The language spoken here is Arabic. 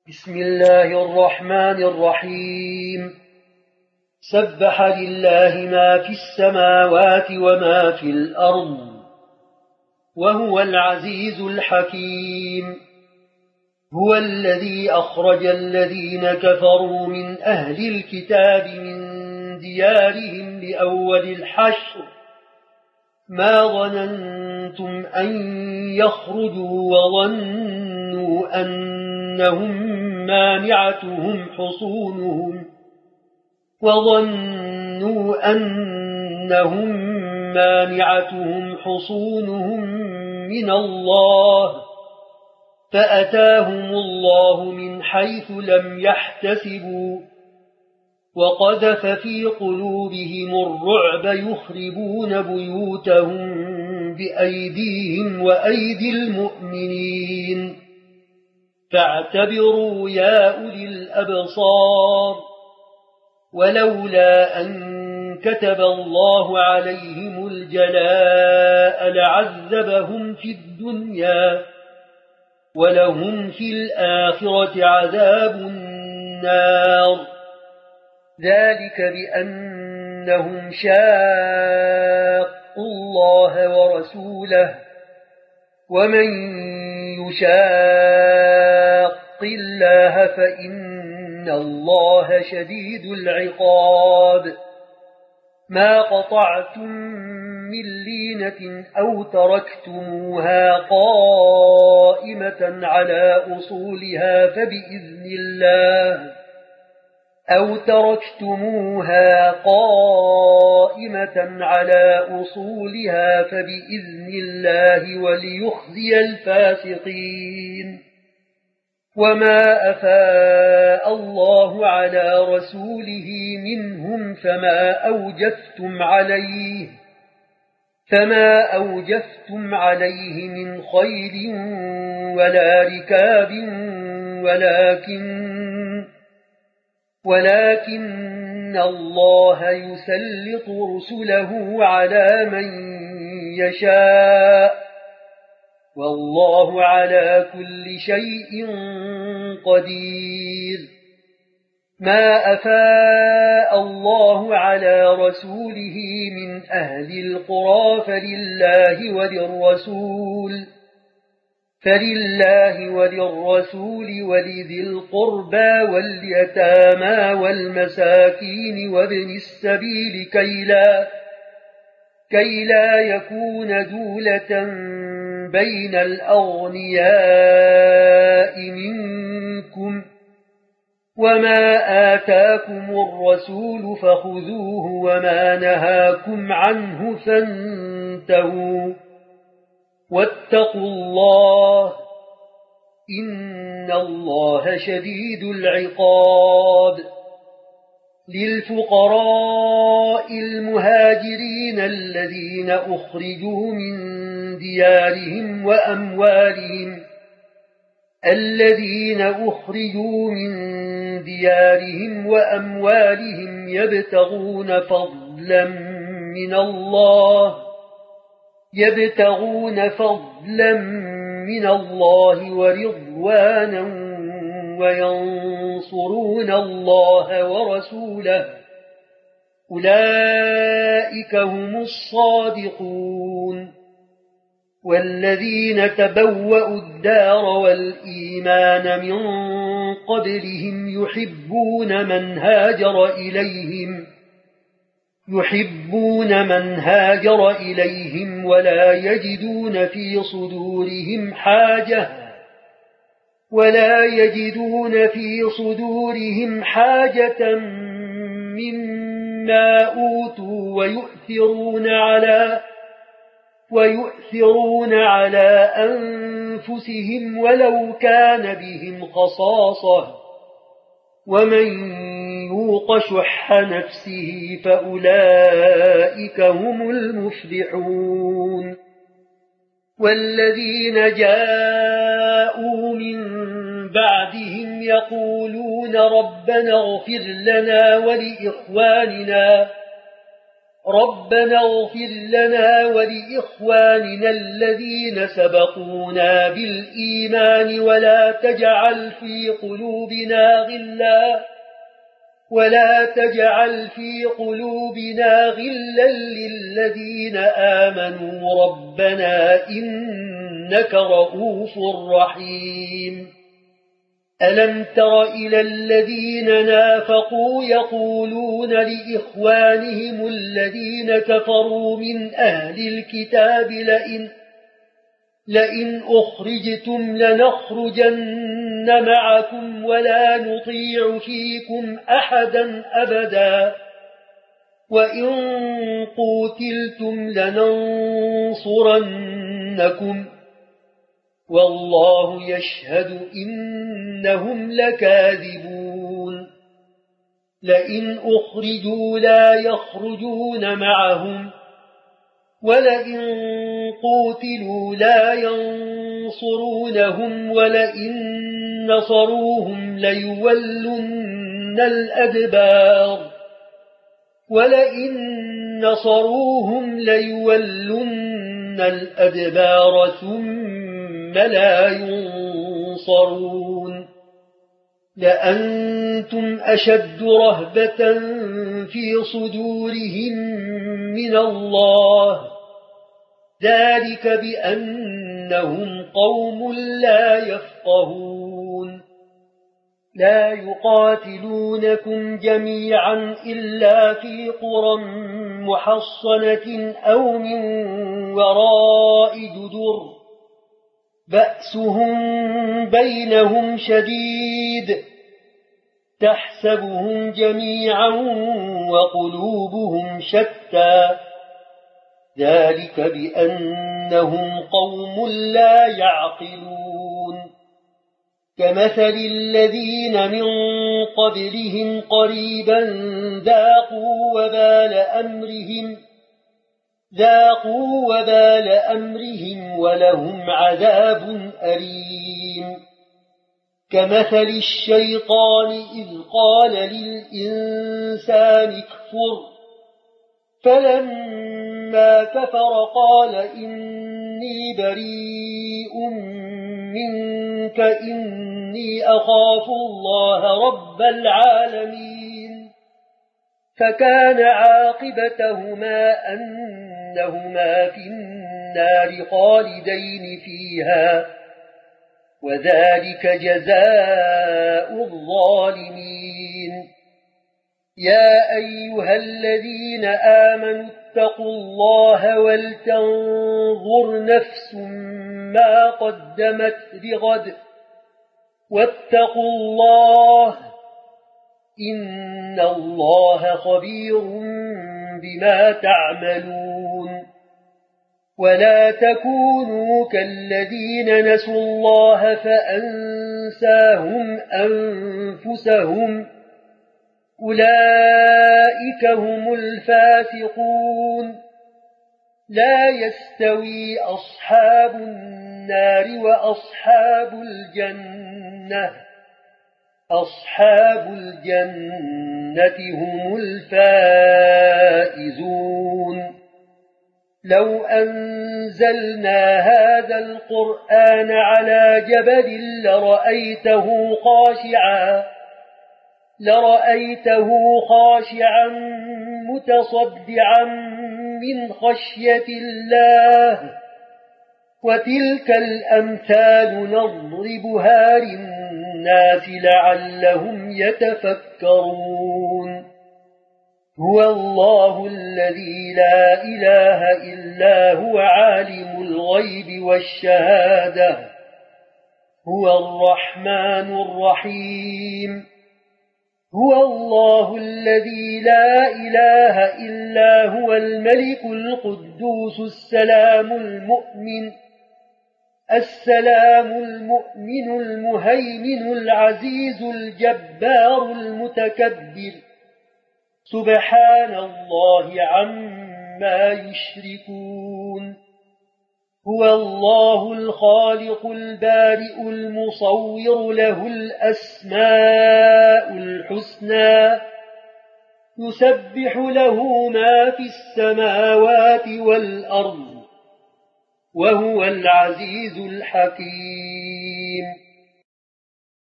بسم الله الرحمن الرحيم. سبح لله ما في السماوات وما في الأرض وهو العزيز الحكيم. هو الذي أخرج الذين كفروا من أهل الكتاب من ديارهم لأول الحشر ما ظننتم أن يخرجوا وظنوا أنهم مانعتهم حصونهم من الله فأتاهم الله من حيث لم يحتسبوا وقذف في قلوبهم الرعب يخربون بيوتهم بأيديهم وأيدي المؤمنين فاعتبروا يا أولي الأبصار. ولولا أن كتب الله عليهم الجلاء لعذبهم في الدنيا ولهم في الآخرة عذاب النار. ذلك بأنهم شاقوا الله ورسوله ومن يشاق الله فإن الله شديد العقاب. ما قطعتم من لينة أو تركتموها قائمة على أصولها فبإذن الله وليخزي الفاسقين. وما أفاء الله على رسوله منهم فما أوجفتم عليه من خير ولا ركاب ولكن الله يسلط رسله على من يشاء والله على كل شيء قدير. ما أفاء الله على رسوله من أهل القرى فلله وللرسول ولذي القربى واليتامى والمساكين وابن السبيل كي لا يكون دولة بين الأغنياء منكم. وما آتاكم الرسول فخذوه وما نهاكم عنه فانتهوا واتقوا الله إن الله شديد العقاب. للفقراء المهاجرين الذين أخرجوا من ديارهم وأموالهم يبتغون فضلا من الله ورضوانا وينصرون الله ورسوله أولئك هم الصادقون. والذين تبوأوا الدار والإيمان من قبلهم يحبون من هاجر إليهم ولا يجدون في صدورهم حاجة مما أوتوا ويؤثرون على أنفسهم ولو كان بهم خصاصة ومن يوق شح نفسه فأولئك هم المفلحون. والذين جاءوا من بعدهم يقولون ربنا اغفر لنا ربنا اغفر لنا ولإخواننا الذين سبقونا بالإيمان ولا تجعل في قلوبنا غلا للذين آمنوا ربنا إنك رؤوف رحيم ألم تر إلى الذين نافقوا يقولون لإخوانهم الذين كفروا من أهل الكتاب لئن أخرجتم لنخرجن معكم ولا نطيع فيكم أحدا أبدا وإن قوتلتم لننصرنكم والله يشهد إنهم لكاذبون لئن أخرجوا لا يخرجون معهم ولئن قوتلوا لا ينصرونهم ولئن نصروهم ليولن الأدبار ثم لا ينصرون لأنتم أشد رهبة في صدورهم من الله ذلك بأنهم قوم لا يفقهون لا يقاتلونكم جميعا إلا في قرى محصنة أو من وراء جدر بأسهم بينهم شديد تحسبهم جميعا وقلوبهم شتى ذلك بأنهم قوم لا يعقلون كمثل الذين من قبلهم قريبا ذاقوا وبال أمرهم ولهم عذاب أليم كمثل الشيطان إذ قال للإنسان اكفر فلما كفر قال إني بريء منك إني أخاف الله رب العالمين فكان عاقبتهما أنهما في النار خالدين فيها وذلك جزاء الظالمين يا أيها الذين آمنوا اتقوا الله ولتنظر نفس ما قدمت لغد واتقوا الله إن الله خبير بما تعملون ولا تكونوا كالذين نسوا الله فأنساهم أنفسهم أولئك هم الفاسقون لا يستوي أصحاب النار وأصحاب الجنة هم الفائزون لو أنزلنا هذا القرآن على جبل لرأيته خاشعا متصدعا من خشية الله وتلك الأمثال نضربها للناس لعلهم يتفكرون هو الله الذي لا إله إلا هو عالم الغيب والشهادة هو الرحمن الرحيم هو الله الذي لا إله إلا هو الملك القدوس السلام المؤمن المهيمن العزيز الجبار المتكبر سبحان الله عما يشركون هو الله الخالق البارئ المصور له الأسماء الحسنى يسبح له ما في السماوات والأرض وهو العزيز الحكيم